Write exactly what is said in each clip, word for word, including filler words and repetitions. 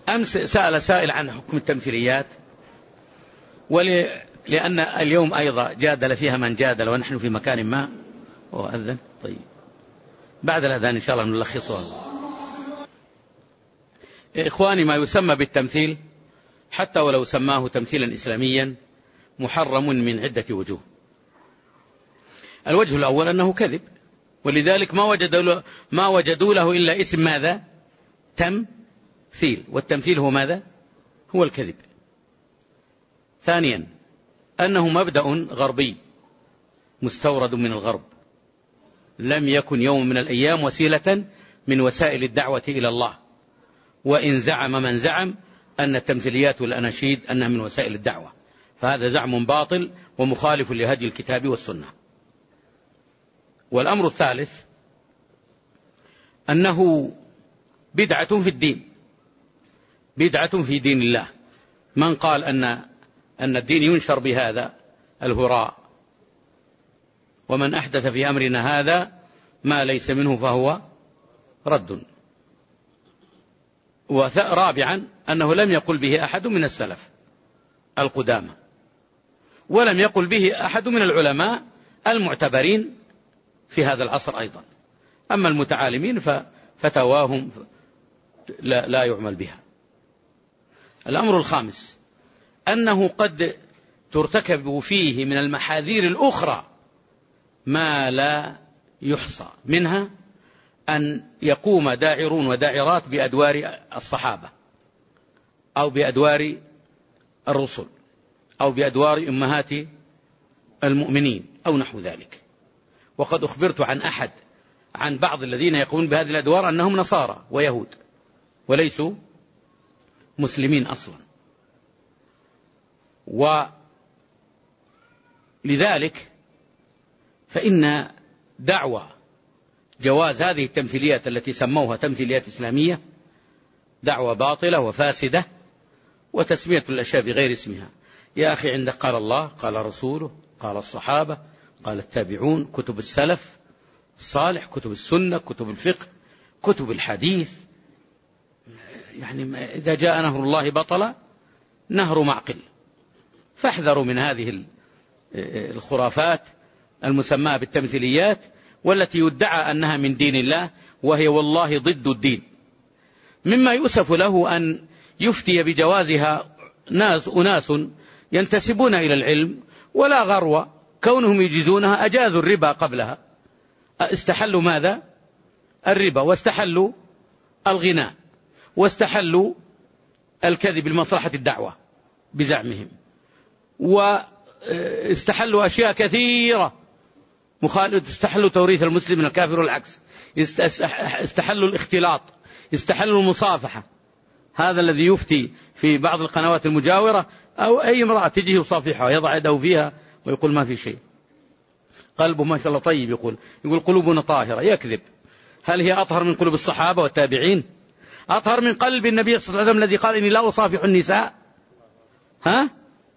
أمس سأل سائل عن حكم التمثيليات، ولأن اليوم أيضا جادل فيها من جادل ونحن في مكان ما وأذن. طيب بعد الأذان إن شاء الله نلخصها. إخواني، ما يسمى بالتمثيل حتى ولو سماه تمثيلا إسلاميا محرم من عدة وجوه. الوجه الأول أنه كذب، ولذلك ما وجدوا له, ما وجدوا له إلا اسم ماذا؟ تمثيل، والتمثيل هو ماذا؟ هو الكذب. ثانيا أنه مبدأ غربي مستورد من الغرب، لم يكن يوم من الأيام وسيلة من وسائل الدعوة إلى الله، وإن زعم من زعم أن التمثيليات والأناشيد أنها من وسائل الدعوة، فهذا زعم باطل ومخالف لهدي الكتاب والسنة. والأمر الثالث أنه بدعة في الدين، بدعة في دين الله. من قال أن أن الدين ينشر بهذا الهراء، ومن أحدث في أمرنا هذا ما ليس منه فهو رد. ورابعا أنه لم يقل به أحد من السلف القدامى، ولم يقل به أحد من العلماء المعتبرين في هذا العصر أيضا. أما المتعالمين ففتواهم لا, لا يعمل بها. الأمر الخامس أنه قد ترتكب فيه من المحاذير الأخرى ما لا يحصى، منها أن يقوم داعرون وداعرات بأدوار الصحابة أو بأدوار الرسل أو بأدوار أمهات المؤمنين أو نحو ذلك. وقد أخبرت عن أحد عن بعض الذين يقومون بهذه الأدوار أنهم نصارى ويهود وليسوا مسلمين أصلا. ولذلك فإن دعوة جواز هذه التمثيليات التي سموها تمثيليات إسلامية دعوة باطلة وفاسدة، وتسمية الأشياء بغير اسمها. يا أخي، عندك قال الله، قال رسوله، قال الصحابة، قال التابعون، كتب السلف الصالح، كتب السنة، كتب الفقه، كتب الحديث. يعني إذا جاء نهر الله بطل نهر معقل. فاحذروا من هذه الخرافات المسماة بالتمثيليات، والتي يدعى أنها من دين الله وهي والله ضد الدين. مما يؤسف له أن يفتي بجوازها ناس أناس ينتسبون إلى العلم ولا غرو، كونهم يجيزونها أجازوا الربا قبلها، استحلوا ماذا؟ الربا، واستحلوا الغناء، واستحلوا الكذب لمصلحة الدعوة بزعمهم، واستحلوا أشياء كثيرة مخالفة، استحلوا توريث المسلم من الكافر والعكس، استحلوا الاختلاط، استحلوا المصافحة. هذا الذي يفتي في بعض القنوات المجاورة، أو أي امرأة تجيه يصافحها ويضع يده فيها ويقول ما في شيء، قلبه ما شاء الله طيب، يقول يقول قلوبنا طاهرة. يكذب. هل هي أطهر من قلوب الصحابة والتابعين؟ أطهر من قلب النبي صلى الله عليه وسلم الذي قال إني لا أصافح النساء؟ ها؟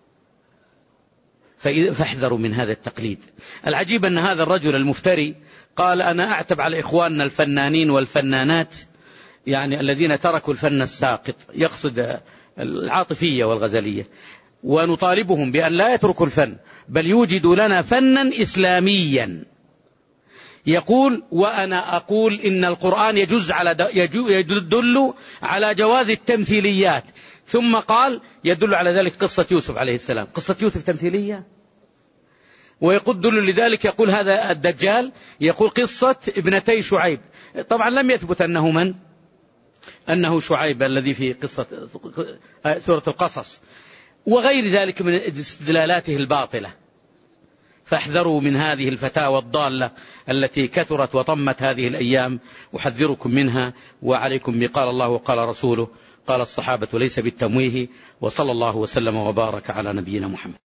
فاحذروا من هذا التقليد. العجيب أن هذا الرجل المفتري قال أنا أعتب على إخواننا الفنانين والفنانات، يعني الذين تركوا الفن الساقط، يقصد العاطفية والغزلية، ونطالبهم بأن لا يتركوا الفن بل يوجدوا لنا فنا إسلاميا. يقول وأنا أقول إن القرآن يجوز على يدل على جواز التمثيليات، ثم قال يدل على ذلك قصة يوسف عليه السلام. قصة يوسف تمثيلية؟ ويقول دل لذلك، يقول هذا الدجال يقول قصة ابنتي شعيب. طبعا لم يثبت أنه من أنه شعيب الذي في قصة سورة القصص، وغير ذلك من استدلالاته الباطلة. فاحذروا من هذه الفتاوى الضالة التي كثرت وطمت هذه الأيام، أحذركم منها. وعليكم بقال الله وقال رسوله قال الصحابة، ليس بالتمويه. وصلى الله وسلم وبارك على نبينا محمد.